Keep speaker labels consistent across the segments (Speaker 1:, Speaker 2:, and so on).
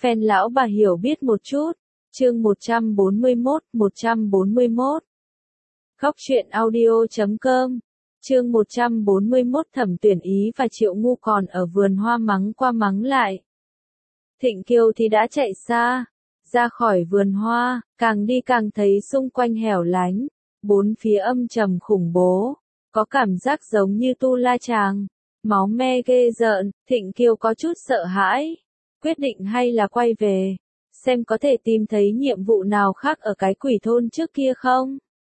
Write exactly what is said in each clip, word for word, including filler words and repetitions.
Speaker 1: Fan lão bà hiểu biết một chút. Chương một trăm bốn mươi mốt, một trăm bốn mươi mốt. Góc truyện audio chấm com. Chương một trăm bốn mươi mốt. Thẩm Tuyển Ý và Triệu Ngu còn ở vườn hoa mắng qua mắng lại. Thịnh Kiều thì đã chạy xa, ra khỏi vườn hoa, càng đi càng thấy xung quanh hẻo lánh, bốn phía âm trầm khủng bố, có cảm giác giống như tu la chàng, máu me ghê rợn. Thịnh Kiều có chút sợ hãi, quyết định hay là quay về, xem có thể tìm thấy nhiệm vụ nào khác ở cái quỷ thôn trước kia không.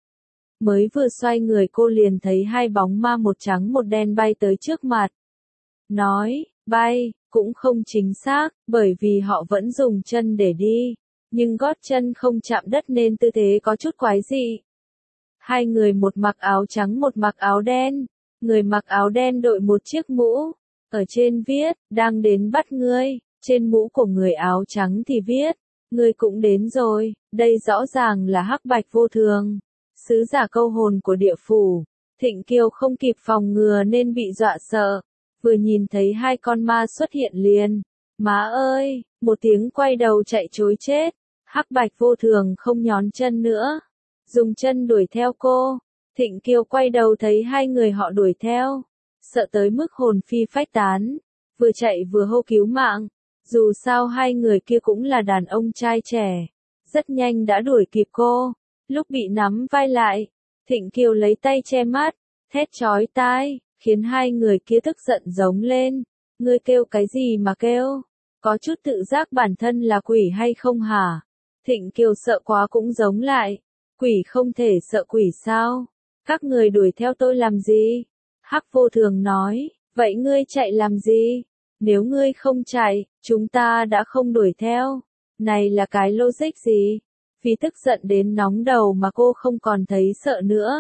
Speaker 1: Mới vừa xoay người cô liền thấy hai bóng ma một trắng một đen bay tới trước mặt. Nói, bay, cũng không chính xác, bởi vì họ vẫn dùng chân để đi, nhưng gót chân không chạm đất nên tư thế có chút quái dị. Hai người một mặc áo trắng một mặc áo đen, người mặc áo đen đội một chiếc mũ, ở trên viết, đang đến bắt ngươi, trên mũ của người áo trắng thì viết, ngươi cũng đến rồi, đây rõ ràng là Hắc Bạch Vô Thường, sứ giả câu hồn của địa phủ. Thịnh Kiều không kịp phòng ngừa nên bị dọa sợ, vừa nhìn thấy hai con ma xuất hiện liền, má ơi, một tiếng quay đầu chạy trối chết. Hắc Bạch Vô Thường không nhón chân nữa, dùng chân đuổi theo cô. Thịnh Kiều quay đầu thấy hai người họ đuổi theo, sợ tới mức hồn phi phách tán, vừa chạy vừa hô cứu mạng. Dù sao hai người kia cũng là đàn ông trai trẻ, rất nhanh đã đuổi kịp cô. Lúc bị nắm vai lại, Thịnh Kiều lấy tay che mắt, thét chói tai, khiến hai người kia tức giận giống lên. Ngươi kêu cái gì mà kêu? Có chút tự giác bản thân là quỷ hay không hả? Thịnh Kiều sợ quá cũng giống lại. Quỷ không thể sợ quỷ sao? Các người đuổi theo tôi làm gì? Hắc Vô Thường nói, vậy ngươi chạy làm gì? Nếu ngươi không chạy, chúng ta đã không đuổi theo. Này là cái logic gì? Vì tức giận đến nóng đầu mà cô không còn thấy sợ nữa.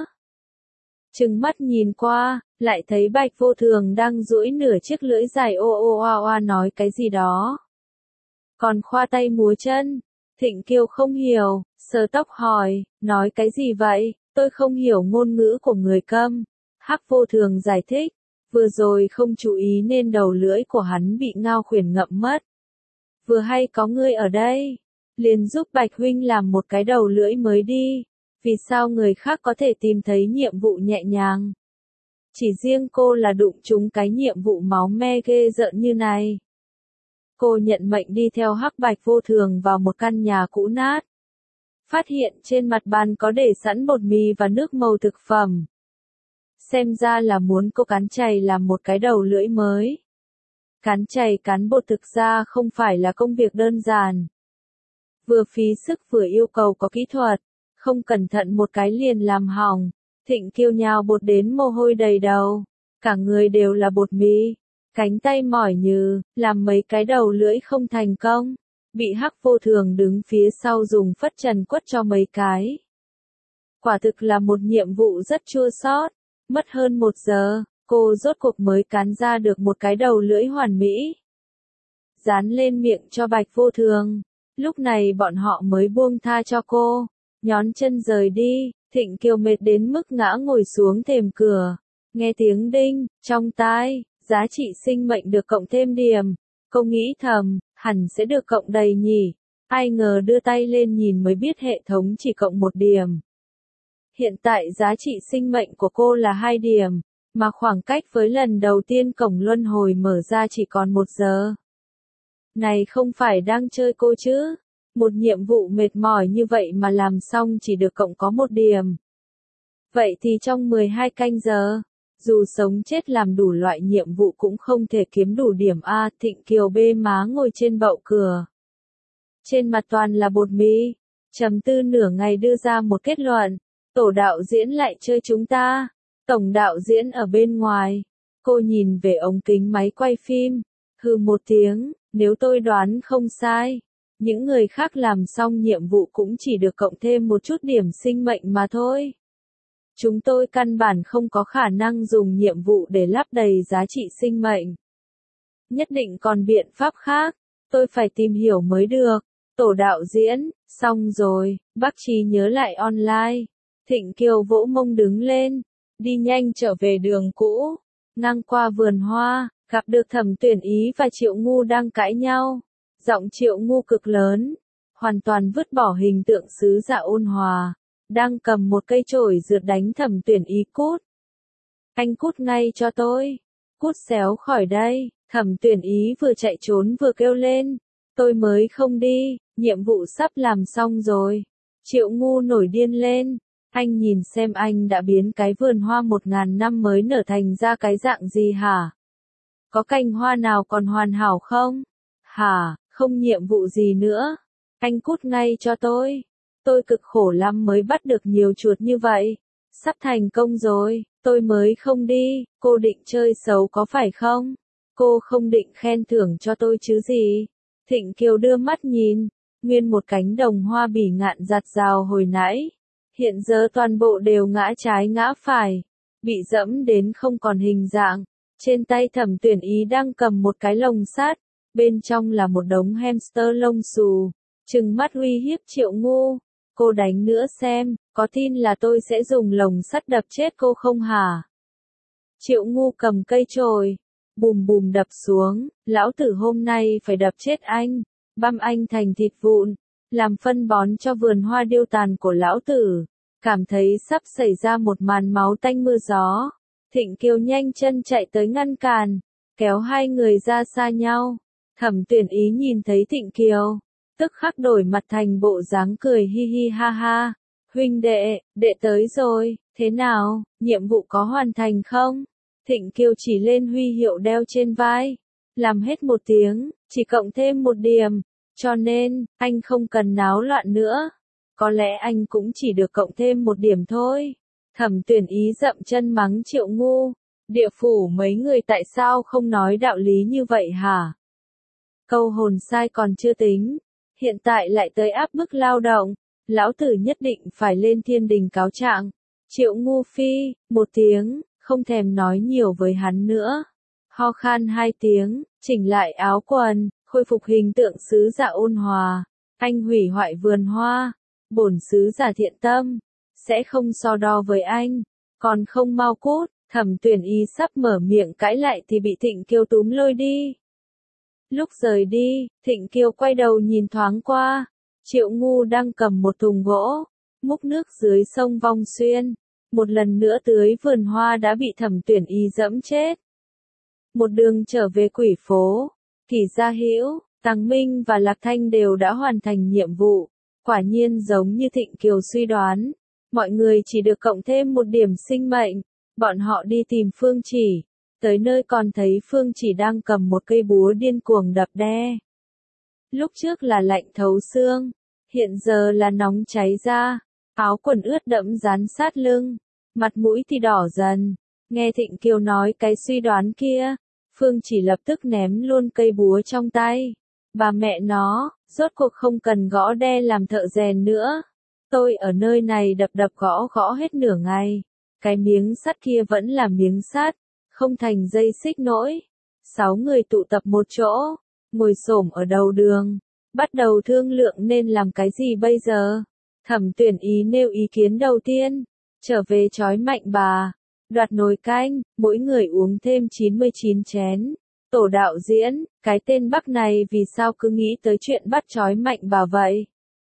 Speaker 1: Trừng mắt nhìn qua, lại thấy Bạch Vô Thường đang duỗi nửa chiếc lưỡi dài ô ô oa oa nói cái gì đó. Còn khoa tay múa chân. Thịnh Kiều không hiểu, sờ tóc hỏi, nói cái gì vậy, tôi không hiểu ngôn ngữ của người câm. Hắc Vô Thường giải thích, vừa rồi không chú ý nên đầu lưỡi của hắn bị Ngao Khuyển ngậm mất. Vừa hay có ngươi ở đây, liền giúp Bạch huynh làm một cái đầu lưỡi mới đi. Vì sao người khác có thể tìm thấy nhiệm vụ nhẹ nhàng, chỉ riêng cô là đụng trúng cái nhiệm vụ máu me ghê rợn như này. Cô nhận mệnh đi theo Hắc Bạch Vô Thường vào một căn nhà cũ nát. Phát hiện trên mặt bàn có để sẵn bột mì và nước màu thực phẩm. Xem ra là muốn cô cán chày làm một cái đầu lưỡi mới. Cán chày cán bột thực ra không phải là công việc đơn giản. Vừa phí sức vừa yêu cầu có kỹ thuật, không cẩn thận một cái liền làm hỏng. Thịnh Kiều nhào bột đến mồ hôi đầy đầu, cả người đều là bột mì, cánh tay mỏi nhừ, làm mấy cái đầu lưỡi không thành công, bị Hắc Vô Thường đứng phía sau dùng phất trần quất cho mấy cái. Quả thực là một nhiệm vụ rất chua xót, mất hơn một giờ, cô rốt cuộc mới cán ra được một cái đầu lưỡi hoàn mỹ. Dán lên miệng cho Bạch Vô Thường, lúc này bọn họ mới buông tha cho cô, nhón chân rời đi. Thịnh Kiều mệt đến mức ngã ngồi xuống thềm cửa, nghe tiếng đinh, trong tai, giá trị sinh mệnh được cộng thêm điểm. Cô nghĩ thầm, hẳn sẽ được cộng đầy nhỉ, ai ngờ đưa tay lên nhìn mới biết hệ thống chỉ cộng một điểm. Hiện tại giá trị sinh mệnh của cô là hai điểm, mà khoảng cách với lần đầu tiên cổng luân hồi mở ra chỉ còn một giờ. Này không phải đang chơi cô chứ? Một nhiệm vụ mệt mỏi như vậy mà làm xong chỉ được cộng có một điểm. Vậy thì trong mười hai canh giờ, dù sống chết làm đủ loại nhiệm vụ cũng không thể kiếm đủ điểm A. Thịnh Kiều bê má ngồi trên bậu cửa. Trên mặt toàn là bột mì, trầm tư nửa ngày đưa ra một kết luận. Tổ đạo diễn lại chơi chúng ta. Tổng đạo diễn ở bên ngoài. Cô nhìn về ống kính máy quay phim. Hừ một tiếng, nếu tôi đoán không sai. Những người khác làm xong nhiệm vụ cũng chỉ được cộng thêm một chút điểm sinh mệnh mà thôi. Chúng tôi căn bản không có khả năng dùng nhiệm vụ để lắp đầy giá trị sinh mệnh. Nhất định còn biện pháp khác, tôi phải tìm hiểu mới được. Tổ đạo diễn, xong rồi, bác Trí nhớ lại online. Thịnh Kiều vỗ mông đứng lên, đi nhanh trở về đường cũ, ngang qua vườn hoa, gặp được Thẩm Tuyển Ý và Triệu Ngu đang cãi nhau. Giọng Triệu Ngu cực lớn, hoàn toàn vứt bỏ hình tượng sứ giả ôn hòa, đang cầm một cây chổi rượt đánh Thẩm Tuyển Ý cút. Anh cút ngay cho tôi, cút xéo khỏi đây. Thẩm Tuyển Ý vừa chạy trốn vừa kêu lên, tôi mới không đi, nhiệm vụ sắp làm xong rồi. Triệu Ngu nổi điên lên, anh nhìn xem anh đã biến cái vườn hoa một ngàn năm mới nở thành ra cái dạng gì hả? Có cành hoa nào còn hoàn hảo không? Hả, không nhiệm vụ gì nữa. Anh cút ngay cho tôi. Tôi cực khổ lắm mới bắt được nhiều chuột như vậy. Sắp thành công rồi, tôi mới không đi. Cô định chơi xấu có phải không? Cô không định khen thưởng cho tôi chứ gì? Thịnh Kiều đưa mắt nhìn, nguyên một cánh đồng hoa bỉ ngạn giặt rào hồi nãy. Hiện giờ toàn bộ đều ngã trái ngã phải, bị dẫm đến không còn hình dạng. Trên tay Thẩm Tuyển Ý đang cầm một cái lồng sắt, bên trong là một đống hamster lông xù, trừng mắt uy hiếp Triệu Ngu. Cô đánh nữa xem, có tin là tôi sẽ dùng lồng sắt đập chết cô không hả? Triệu Ngu cầm cây chổi, bùm bùm đập xuống, lão tử hôm nay phải đập chết anh, băm anh thành thịt vụn, làm phân bón cho vườn hoa điêu tàn của lão tử. Cảm thấy sắp xảy ra một màn máu tanh mưa gió, Thịnh Kiều nhanh chân chạy tới ngăn cản, kéo hai người ra xa nhau. Thẩm Tuyển Ý nhìn thấy Thịnh Kiều, tức khắc đổi mặt thành bộ dáng cười hi hi ha ha. Huynh đệ, đệ tới rồi, thế nào, nhiệm vụ có hoàn thành không? Thịnh Kiều chỉ lên huy hiệu đeo trên vai. Làm hết một tiếng, chỉ cộng thêm một điểm, cho nên, anh không cần náo loạn nữa. Có lẽ anh cũng chỉ được cộng thêm một điểm thôi. Thẩm Tuyển Ý dậm chân mắng Triệu Ngu. Địa phủ mấy người tại sao không nói đạo lý như vậy hả? Câu hồn sai còn chưa tính, hiện tại lại tới áp bức lao động. Lão tử nhất định phải lên thiên đình cáo trạng. Triệu Ngu phi, một tiếng, không thèm nói nhiều với hắn nữa. Ho khan hai tiếng, chỉnh lại áo quần, khôi phục hình tượng sứ giả ôn hòa. Anh hủy hoại vườn hoa, bổn sứ giả thiện tâm, sẽ không so đo với anh, còn không mau cút. Thẩm Tuyển Ý sắp mở miệng cãi lại thì bị Thịnh Kiều túm lôi đi. Lúc rời đi, Thịnh Kiều quay đầu nhìn thoáng qua, Triệu Ngu đang cầm một thùng gỗ, múc nước dưới sông Vong Xuyên, một lần nữa tưới vườn hoa đã bị Thẩm Tuyển Ý dẫm chết. Một đường trở về Quỷ Phố, Kỷ Gia Hữu, Tăng Minh và Lạc Thanh đều đã hoàn thành nhiệm vụ. Quả nhiên giống như Thịnh Kiều suy đoán, mọi người chỉ được cộng thêm một điểm sinh mệnh. Bọn họ đi tìm Phương Chỉ, tới nơi còn thấy Phương Chỉ đang cầm một cây búa điên cuồng đập đe. Lúc trước là lạnh thấu xương, hiện giờ là nóng cháy da, áo quần ướt đẫm dán sát lưng, mặt mũi thì đỏ dần. Nghe Thịnh Kiều nói cái suy đoán kia, Phương Chỉ lập tức ném luôn cây búa trong tay. Bà mẹ nó, rốt cuộc không cần gõ đe làm thợ rèn nữa. Tôi ở nơi này đập đập gõ gõ hết nửa ngày. Cái miếng sắt kia vẫn là miếng sắt, không thành dây xích nổi. Sáu người tụ tập một chỗ, ngồi xổm ở đầu đường, bắt đầu thương lượng nên làm cái gì bây giờ. Thẩm Tuyển Ý nêu ý kiến đầu tiên, trở về trói Mạnh Bà, đoạt nồi canh, mỗi người uống thêm chín mươi chín chén. Tổ đạo diễn, cái tên Bắc này vì sao cứ nghĩ tới chuyện bắt trói Mạnh Bà vậy?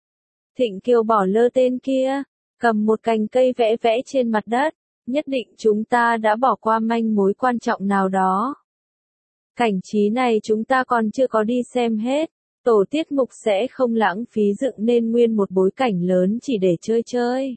Speaker 1: Thịnh Kiều bỏ lơ tên kia, cầm một cành cây vẽ vẽ trên mặt đất, nhất định chúng ta đã bỏ qua manh mối quan trọng nào đó. Cảnh trí này chúng ta còn chưa có đi xem hết, tổ tiết mục sẽ không lãng phí dựng nên nguyên một bối cảnh lớn chỉ để chơi chơi.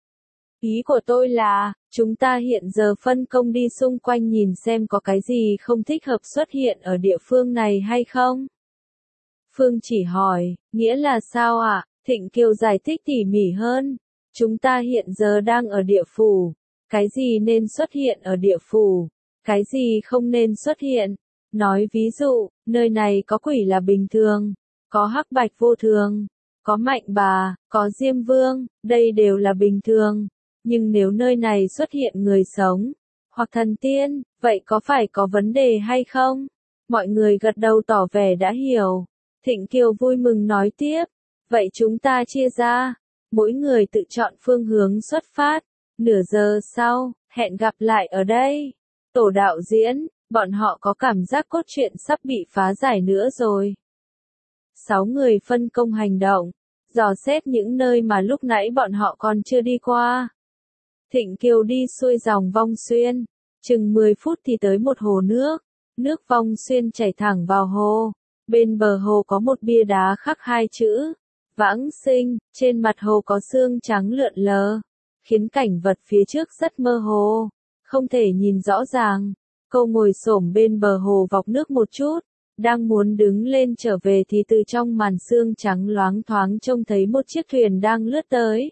Speaker 1: Ý của tôi là, chúng ta hiện giờ phân công đi xung quanh nhìn xem có cái gì không thích hợp xuất hiện ở địa phương này hay không. Phương Chỉ hỏi, nghĩa là sao ạ? À? Thịnh Kiều giải thích tỉ mỉ hơn. Chúng ta hiện giờ đang ở địa phủ. Cái gì nên xuất hiện ở địa phủ? Cái gì không nên xuất hiện? Nói ví dụ, nơi này có quỷ là bình thường, có hắc bạch vô thường, có Mạnh Bà, có Diêm Vương, đây đều là bình thường. Nhưng nếu nơi này xuất hiện người sống, hoặc thần tiên, vậy có phải có vấn đề hay không? Mọi người gật đầu tỏ vẻ đã hiểu. Thịnh Kiều vui mừng nói tiếp, vậy chúng ta chia ra, mỗi người tự chọn phương hướng xuất phát. Nửa giờ sau, hẹn gặp lại ở đây. Tổ đạo diễn, bọn họ có cảm giác cốt truyện sắp bị phá giải nữa rồi. Sáu người phân công hành động, dò xét những nơi mà lúc nãy bọn họ còn chưa đi qua. Thịnh Kiều đi xuôi dòng Vong Xuyên, chừng mười phút thì tới một hồ nước, nước Vong Xuyên chảy thẳng vào hồ. Bên bờ hồ có một bia đá khắc hai chữ, Vãng Sinh, trên mặt hồ có sương trắng lượn lờ, khiến cảnh vật phía trước rất mơ hồ, không thể nhìn rõ ràng. Cô ngồi xổm bên bờ hồ vọc nước một chút, đang muốn đứng lên trở về thì từ trong màn sương trắng loáng thoáng trông thấy một chiếc thuyền đang lướt tới.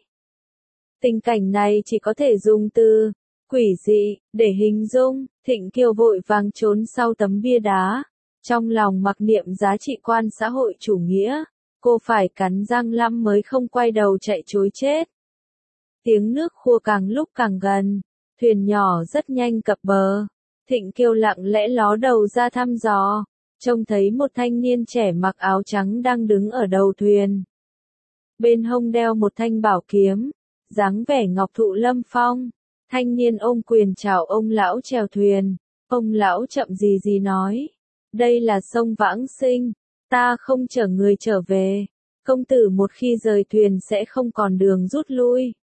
Speaker 1: Tình cảnh này chỉ có thể dùng từ quỷ dị để hình dung. Thịnh Kiều vội vàng trốn sau tấm bia đá, trong lòng mặc niệm giá trị quan xã hội chủ nghĩa, cô phải cắn răng lắm mới không quay đầu chạy trối chết. Tiếng nước khua càng lúc càng gần, thuyền nhỏ rất nhanh cập bờ. Thịnh Kiều lặng lẽ ló đầu ra thăm dò, trông thấy một thanh niên trẻ mặc áo trắng đang đứng ở đầu thuyền. Bên hông đeo một thanh bảo kiếm, dáng vẻ ngọc thụ lâm phong. Thanh niên ôm quyền chào ông lão chèo thuyền. Ông lão chậm gì gì nói, đây là sông Vãng Sinh, ta không chở người trở về. Công tử một khi rời thuyền sẽ không còn đường rút lui.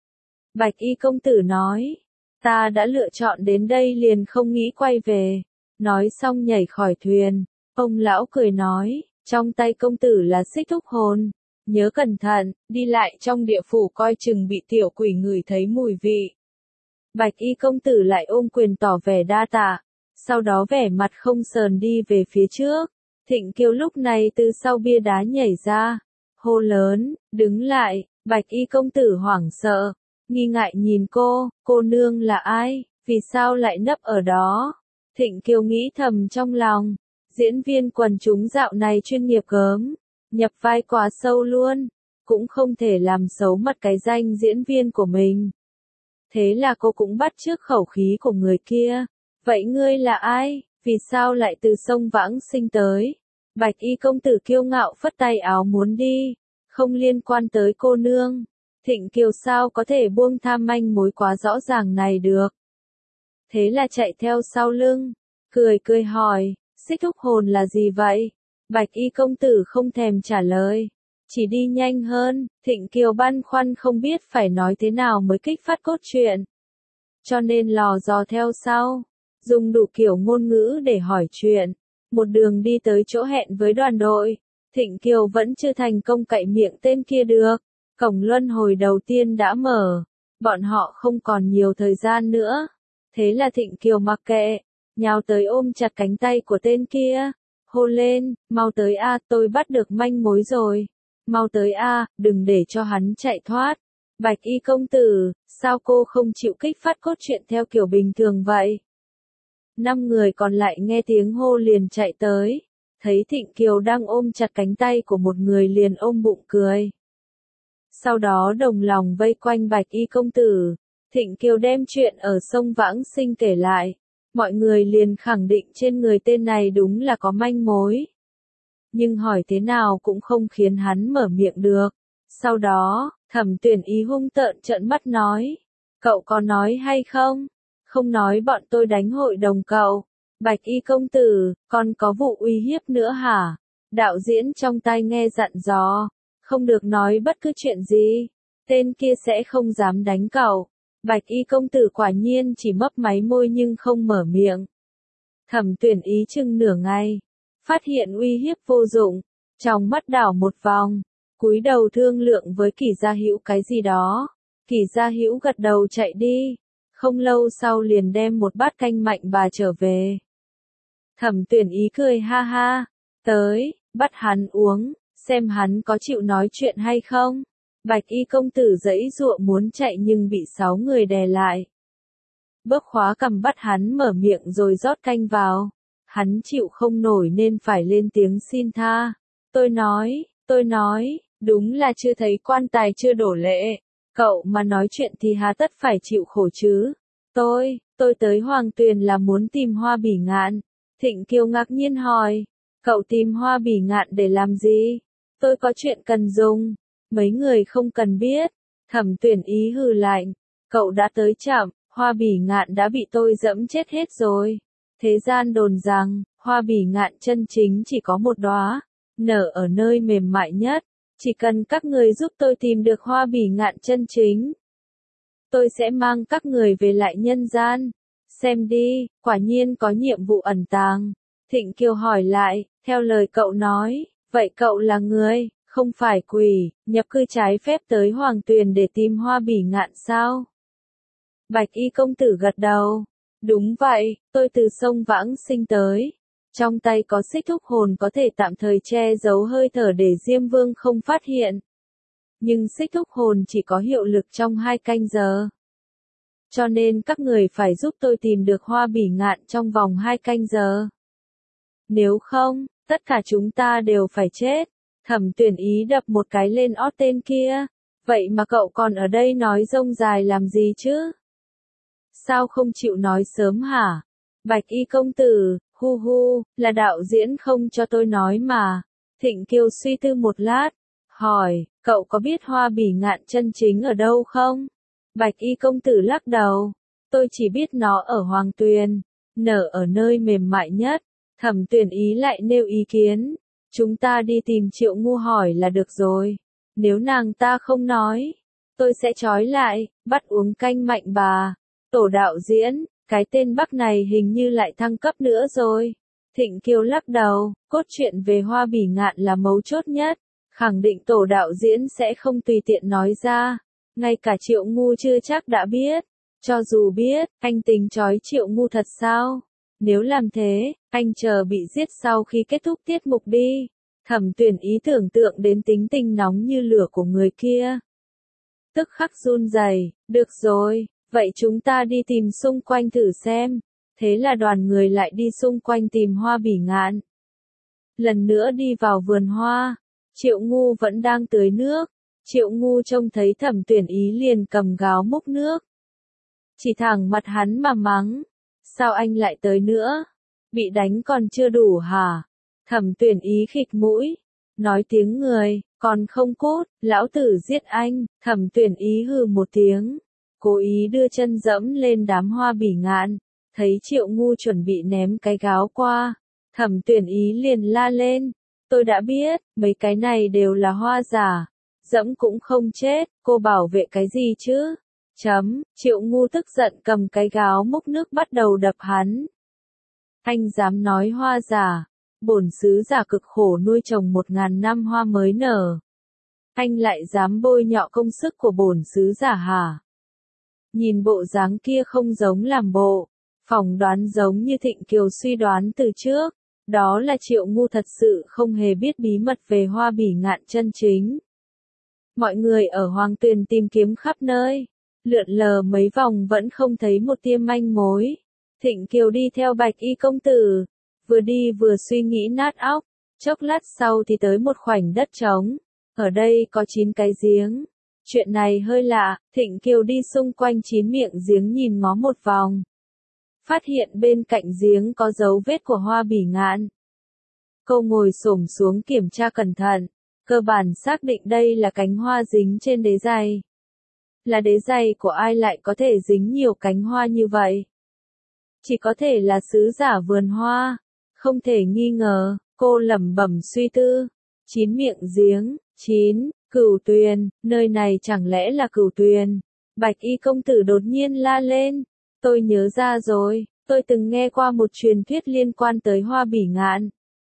Speaker 1: Bạch y công tử nói, ta đã lựa chọn đến đây liền không nghĩ quay về. Nói xong nhảy khỏi thuyền, ông lão cười nói, trong tay công tử là xích thúc hồn. Nhớ cẩn thận, đi lại trong địa phủ coi chừng bị tiểu quỷ ngửi thấy mùi vị. Bạch y công tử lại ôm quyền tỏ vẻ đa tạ, sau đó vẻ mặt không sờn đi về phía trước. Thịnh Kiều lúc này từ sau bia đá nhảy ra, hô lớn, đứng lại. Bạch y công tử hoảng sợ, nghi ngại nhìn cô, cô nương là ai, vì sao lại nấp ở đó. Thịnh Kiều nghĩ thầm trong lòng, diễn viên quần chúng dạo này chuyên nghiệp gớm, nhập vai quá sâu luôn, cũng không thể làm xấu mất cái danh diễn viên của mình. Thế là cô cũng bắt chước khẩu khí của người kia. Vậy ngươi là ai, vì sao lại từ sông Vãng Sinh tới? Bạch y công tử kiêu ngạo phất tay áo muốn đi, không liên quan tới cô nương. Thịnh Kiều sao có thể buông tha manh mối quá rõ ràng này được. Thế là chạy theo sau lưng, cười cười hỏi, xích thúc hồn là gì vậy? Bạch y công tử không thèm trả lời, chỉ đi nhanh hơn. Thịnh Kiều băn khoăn không biết phải nói thế nào mới kích phát cốt truyện, cho nên lò dò theo sau, dùng đủ kiểu ngôn ngữ để hỏi chuyện. Một đường đi tới chỗ hẹn với đoàn đội, Thịnh Kiều vẫn chưa thành công cậy miệng tên kia được. Cổng luân hồi đầu tiên đã mở, bọn họ không còn nhiều thời gian nữa. Thế là Thịnh Kiều mặc kệ, nhào tới ôm chặt cánh tay của tên kia, hô lên, mau tới a, tôi bắt được manh mối rồi. Mau tới a, đừng để cho hắn chạy thoát. Bạch y công tử, sao cô không chịu kích phát cốt truyện theo kiểu bình thường vậy? Năm người còn lại nghe tiếng hô liền chạy tới, thấy Thịnh Kiều đang ôm chặt cánh tay của một người liền ôm bụng cười. Sau đó đồng lòng vây quanh Bạch y công tử. Thịnh Kiều đem chuyện ở sông Vãng Sinh kể lại, mọi người liền khẳng định trên người tên này đúng là có manh mối. Nhưng hỏi thế nào cũng không khiến hắn mở miệng được. Sau đó, Thẩm Tuyển Ý hung tợn trợn mắt nói, cậu có nói hay không? Không nói bọn tôi đánh hội đồng cậu. Bạch y công tử, còn có vụ uy hiếp nữa hả? Đạo diễn trong tai nghe dặn dò, không được nói bất cứ chuyện gì, tên kia sẽ không dám đánh cậu. Bạch y công tử quả nhiên chỉ mấp máy môi nhưng không mở miệng. Thẩm Tuyển Ý chừng nửa ngày, phát hiện uy hiếp vô dụng, trong mắt đảo một vòng, cúi đầu thương lượng với Kỷ Gia Hữu cái gì đó. Kỷ Gia Hữu gật đầu chạy đi, không lâu sau liền đem một bát canh mạnh bà trở về. Thẩm Tuyển Ý cười ha ha, tới, bắt hắn uống, xem hắn có chịu nói chuyện hay không. Bạch y công tử giãy giụa muốn chạy nhưng bị sáu người đè lại. Bớp khóa cầm bắt hắn mở miệng rồi rót canh vào. Hắn chịu không nổi nên phải lên tiếng xin tha. Tôi nói, tôi nói, đúng là chưa thấy quan tài chưa đổ lệ. Cậu mà nói chuyện thì hà tất phải chịu khổ chứ. Tôi, tôi tới Hoàng Tuyền là muốn tìm Hoa Bỉ Ngạn. Thịnh Kiều ngạc nhiên hỏi, cậu tìm Hoa Bỉ Ngạn để làm gì? Tôi có chuyện cần dùng. Mấy người không cần biết. Thẩm Tuyển Ý hừ lạnh, cậu đã tới chậm, Hoa Bỉ Ngạn đã bị tôi dẫm chết hết rồi. Thế gian đồn rằng, Hoa Bỉ Ngạn chân chính chỉ có một đóa, nở ở nơi mềm mại nhất. Chỉ cần các người giúp tôi tìm được Hoa Bỉ Ngạn chân chính, tôi sẽ mang các người về lại nhân gian. Xem đi, quả nhiên có nhiệm vụ ẩn tàng. Thịnh Kiều hỏi lại, theo lời cậu nói, vậy cậu là người, không phải quỷ, nhập cư trái phép tới Hoàng Tuyền để tìm Hoa Bỉ Ngạn sao? Bạch Y công tử gật đầu. Đúng vậy, tôi từ sông Vãng Sinh tới. Trong tay có xích thúc hồn có thể tạm thời che giấu hơi thở để Diêm Vương không phát hiện. Nhưng xích thúc hồn chỉ có hiệu lực trong hai canh giờ. Cho nên các người phải giúp tôi tìm được Hoa Bỉ Ngạn trong vòng hai canh giờ. Nếu không, tất cả chúng ta đều phải chết. Thẩm Tuyển Ý đập một cái lên ót tên kia. Vậy mà cậu còn ở đây nói rông dài làm gì chứ? Sao không chịu nói sớm hả? Bạch Y công tử, hu hu, là đạo diễn không cho tôi nói mà. Thịnh Kiều suy tư một lát, hỏi, cậu có biết Hoa Bỉ Ngạn chân chính ở đâu không? Bạch Y công tử lắc đầu, tôi chỉ biết nó ở Hoàng Tuyền, nở ở nơi mềm mại nhất. Thẩm Tuyển Ý lại nêu ý kiến, chúng ta đi tìm Triệu Ngu hỏi là được rồi. Nếu nàng ta không nói, tôi sẽ trói lại, bắt uống canh mạnh bà. Tổ đạo diễn, cái tên Bắc này hình như lại thăng cấp nữa rồi. Thịnh Kiều lắc đầu, cốt truyện về Hoa Bỉ Ngạn là mấu chốt nhất, khẳng định tổ đạo diễn sẽ không tùy tiện nói ra. Ngay cả Triệu Ngu chưa chắc đã biết. Cho dù biết, anh tính trói Triệu Ngu thật sao? Nếu làm thế, anh chờ bị giết sau khi kết thúc tiết mục đi. Thẩm Tuyển Ý tưởng tượng đến tính tình nóng như lửa của người kia. Tức khắc run rẩy, được rồi, vậy chúng ta đi tìm xung quanh thử xem. Thế là đoàn người lại đi xung quanh tìm Hoa Bỉ Ngạn. Lần nữa đi vào vườn hoa, Triệu Ngu vẫn đang tưới nước. Triệu Ngu trông thấy Thẩm Tuyển Ý liền cầm gáo múc nước. Chỉ thẳng mặt hắn mà mắng. Sao anh lại tới nữa? Bị đánh còn chưa đủ hả? Thẩm Tuyển Ý khịt mũi. Nói tiếng người, còn không cút, lão tử giết anh. Thẩm Tuyển Ý hừ một tiếng. Cố ý đưa chân dẫm lên đám Hoa Bỉ Ngạn. Thấy Triệu Ngu chuẩn bị ném cái gáo qua. Thẩm Tuyển Ý liền la lên. Tôi đã biết, mấy cái này đều là hoa giả. Dẫm cũng không chết, cô bảo vệ cái gì chứ? Chấm, Triệu Ngu tức giận cầm cái gáo múc nước bắt đầu đập hắn. Anh dám nói hoa giả, bổn sứ giả cực khổ nuôi trồng một ngàn năm hoa mới nở. Anh lại dám bôi nhọ công sức của bổn sứ giả hả? Nhìn bộ dáng kia không giống làm bộ, phỏng đoán giống như Thịnh Kiều suy đoán từ trước. Đó là Triệu Ngu thật sự không hề biết bí mật về Hoa Bỉ Ngạn chân chính. Mọi người ở Hoàng Tuyền tìm kiếm khắp nơi, lượn lờ mấy vòng vẫn không thấy một tia manh mối. Thịnh Kiều đi theo Bạch Y công tử, vừa đi vừa suy nghĩ nát óc, chốc lát sau thì tới một khoảnh đất trống. Ở đây có chín cái giếng. Chuyện này hơi lạ, Thịnh Kiều đi xung quanh chín miệng giếng nhìn ngó một vòng. Phát hiện bên cạnh giếng có dấu vết của Hoa Bỉ Ngạn. Cô ngồi xổm xuống kiểm tra cẩn thận, cơ bản xác định đây là cánh hoa dính trên đế giày. Là đế giày của ai lại có thể dính nhiều cánh hoa như vậy? Chỉ có thể là sứ giả vườn hoa, không thể nghi ngờ, cô lẩm bẩm suy tư. Chín miệng giếng, chín, Cửu Tuyền, nơi này chẳng lẽ là Cửu Tuyền? Bạch Y công tử đột nhiên la lên. Tôi nhớ ra rồi, tôi từng nghe qua một truyền thuyết liên quan tới Hoa Bỉ Ngạn.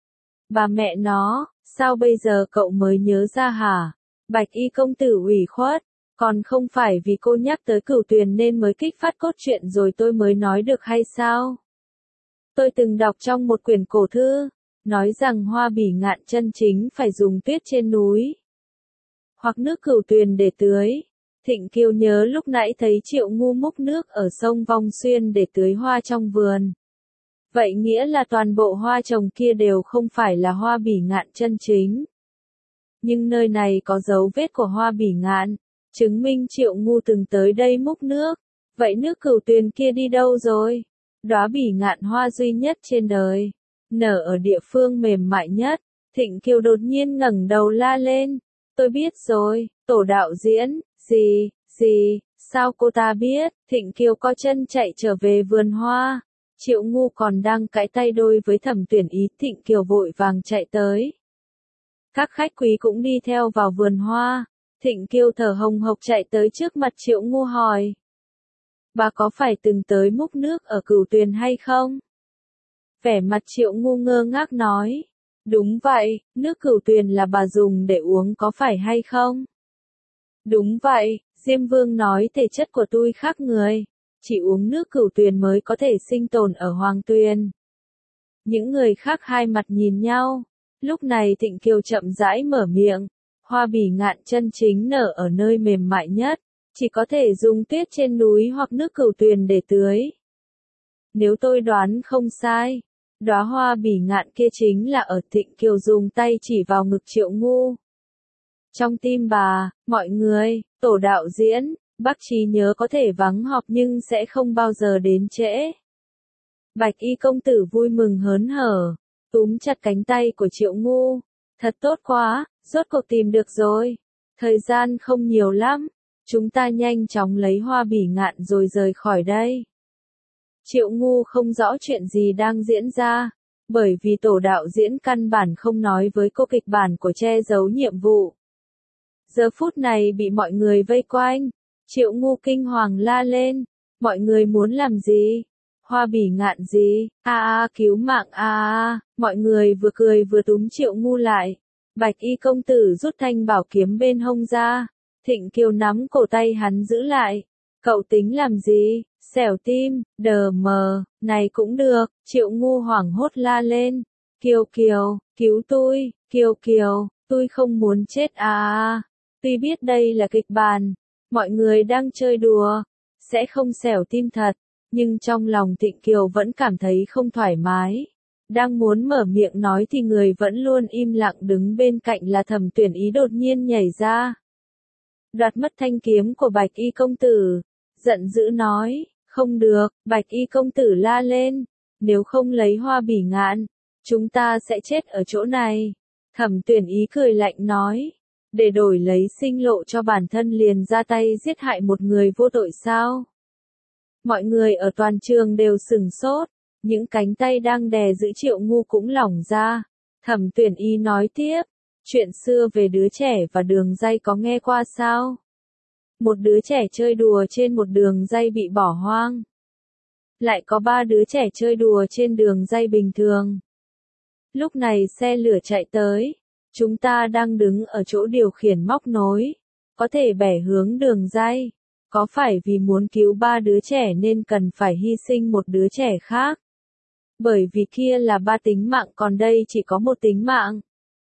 Speaker 1: Bà mẹ nó, sao bây giờ cậu mới nhớ ra hả? Bạch Y công tử ủy khuất, còn không phải vì cô nhắc tới Cửu Tuyền nên mới kích phát cốt truyện rồi tôi mới nói được hay sao? Tôi từng đọc trong một quyển cổ thư, nói rằng Hoa Bỉ Ngạn chân chính phải dùng tuyết trên núi, hoặc nước Cửu Tuyền để tưới. Thịnh Kiều nhớ lúc nãy thấy Triệu Ngu múc nước ở sông Vong Xuyên để tưới hoa trong vườn. Vậy nghĩa là toàn bộ hoa trồng kia đều không phải là Hoa Bỉ Ngạn chân chính. Nhưng nơi này có dấu vết của Hoa Bỉ Ngạn, chứng minh Triệu Ngu từng tới đây múc nước. Vậy nước Cửu Tuyền kia đi đâu rồi? Đóa Bỉ Ngạn hoa duy nhất trên đời, nở ở địa phương mềm mại nhất. Thịnh Kiều đột nhiên ngẩng đầu la lên. Tôi biết rồi, tổ đạo diễn. Gì, gì, sao cô ta biết? Thịnh Kiều co chân chạy trở về vườn hoa. Triệu Ngu còn đang cãi tay đôi với Thẩm Tuyển Ý, Thịnh Kiều vội vàng chạy tới. Các khách quý cũng đi theo vào vườn hoa. Thịnh Kiêu thở hồng hộc chạy tới trước mặt Triệu Ngu hỏi. Bà có phải từng tới múc nước ở Cửu Tuyền hay không? Vẻ mặt Triệu Ngu ngơ ngác nói. Đúng vậy, nước Cửu Tuyền là bà dùng để uống có phải hay không? Đúng vậy, Diêm Vương nói thể chất của tôi khác người. Chỉ uống nước Cửu Tuyền mới có thể sinh tồn ở Hoàng Tuyền. Những người khác hai mặt nhìn nhau. Lúc này Thịnh Kiều chậm rãi mở miệng. Hoa bỉ ngạn chân chính nở ở nơi mềm mại nhất. Chỉ có thể dùng tuyết trên núi hoặc nước Cửu Tuyền để tưới. Nếu tôi đoán không sai, đóa hoa bỉ ngạn kia chính là ở. Thịnh Kiều dùng tay chỉ vào ngực Triệu Ngu. Trong tim bà, mọi người, tổ đạo diễn, Bác Trí Nhớ có thể vắng họp nhưng sẽ không bao giờ đến trễ. Bạch Y công tử vui mừng hớn hở, túm chặt cánh tay của Triệu Ngu. Thật tốt quá, rốt cuộc tìm được rồi. Thời gian không nhiều lắm, chúng ta nhanh chóng lấy hoa bỉ ngạn rồi rời khỏi đây. Triệu Ngu không rõ chuyện gì đang diễn ra, bởi vì tổ đạo diễn căn bản không nói với cô kịch bản của che giấu nhiệm vụ. Giờ phút này bị mọi người vây quanh, Triệu Ngu kinh hoàng la lên, mọi người muốn làm gì? Hoa bỉ ngạn gì? A a cứu mạng a a, mọi người vừa cười vừa túm Triệu Ngu lại. Bạch Y công tử rút thanh bảo kiếm bên hông ra, Thịnh Kiều nắm cổ tay hắn giữ lại. Cậu tính làm gì? Xẻo tim, đờ mờ, này cũng được, Triệu Ngu hoảng hốt la lên. Kiều Kiều, cứu tôi, Kiều Kiều, tôi không muốn chết a a. Tuy biết đây là kịch bản, mọi người đang chơi đùa, sẽ không xẻo tim thật, nhưng trong lòng Thịnh Kiều vẫn cảm thấy không thoải mái. Đang muốn mở miệng nói thì người vẫn luôn im lặng đứng bên cạnh là Thẩm Tuyển Ý đột nhiên nhảy ra. Đoạt mất thanh kiếm của Bạch Y công tử, giận dữ nói, không được, Bạch Y công tử la lên, nếu không lấy hoa bỉ ngạn, chúng ta sẽ chết ở chỗ này. Thẩm Tuyển Ý cười lạnh nói, để đổi lấy sinh lộ cho bản thân liền ra tay giết hại một người vô tội sao? Mọi người ở toàn trường đều sửng sốt, những cánh tay đang đè giữ Triệu Ngu cũng lỏng ra. Thẩm Tuyển Y nói tiếp, chuyện xưa về đứa trẻ và đường ray có nghe qua sao? Một đứa trẻ chơi đùa trên một đường ray bị bỏ hoang. Lại có ba đứa trẻ chơi đùa trên đường ray bình thường. Lúc này xe lửa chạy tới. Chúng ta đang đứng ở chỗ điều khiển móc nối. Có thể bẻ hướng đường ray. Có phải vì muốn cứu ba đứa trẻ nên cần phải hy sinh một đứa trẻ khác? Bởi vì kia là ba tính mạng còn đây chỉ có một tính mạng.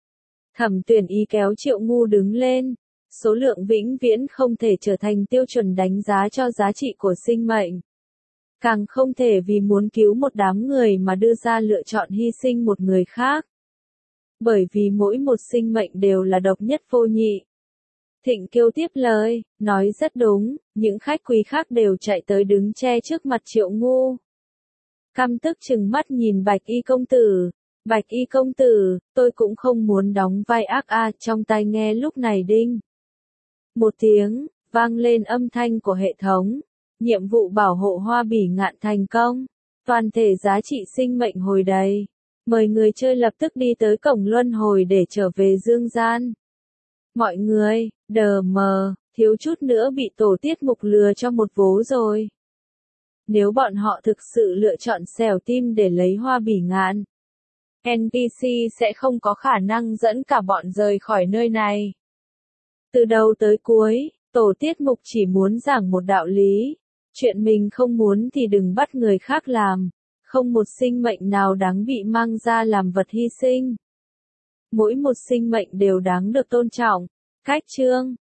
Speaker 1: Thẩm Tuyển Y kéo Triệu Ngu đứng lên. Số lượng vĩnh viễn không thể trở thành tiêu chuẩn đánh giá cho giá trị của sinh mệnh. Càng không thể vì muốn cứu một đám người mà đưa ra lựa chọn hy sinh một người khác. Bởi vì mỗi một sinh mệnh đều là độc nhất vô nhị. Thịnh Kiêu tiếp lời, nói rất đúng, những khách quý khác đều chạy tới đứng che trước mặt Triệu Ngu. Căm tức chừng mắt nhìn Bạch Y công tử. Bạch Y công tử, tôi cũng không muốn đóng vai ác a. Trong tai nghe lúc này đinh. Một tiếng, vang lên âm thanh của hệ thống. Nhiệm vụ bảo hộ hoa bỉ ngạn thành công. Toàn thể giá trị sinh mệnh hồi đầy. Mời người chơi lập tức đi tới cổng luân hồi để trở về dương gian. Mọi người, đờ mờ, thiếu chút nữa bị tổ tiết mục lừa cho một vố rồi. Nếu bọn họ thực sự lựa chọn xẻo tim để lấy hoa bỉ ngạn, en pê xê sẽ không có khả năng dẫn cả bọn rời khỏi nơi này. Từ đầu tới cuối, tổ tiết mục chỉ muốn giảng một đạo lý. Chuyện mình không muốn thì đừng bắt người khác làm. Không một sinh mệnh nào đáng bị mang ra làm vật hy sinh. Mỗi một sinh mệnh đều đáng được tôn trọng. Cách chương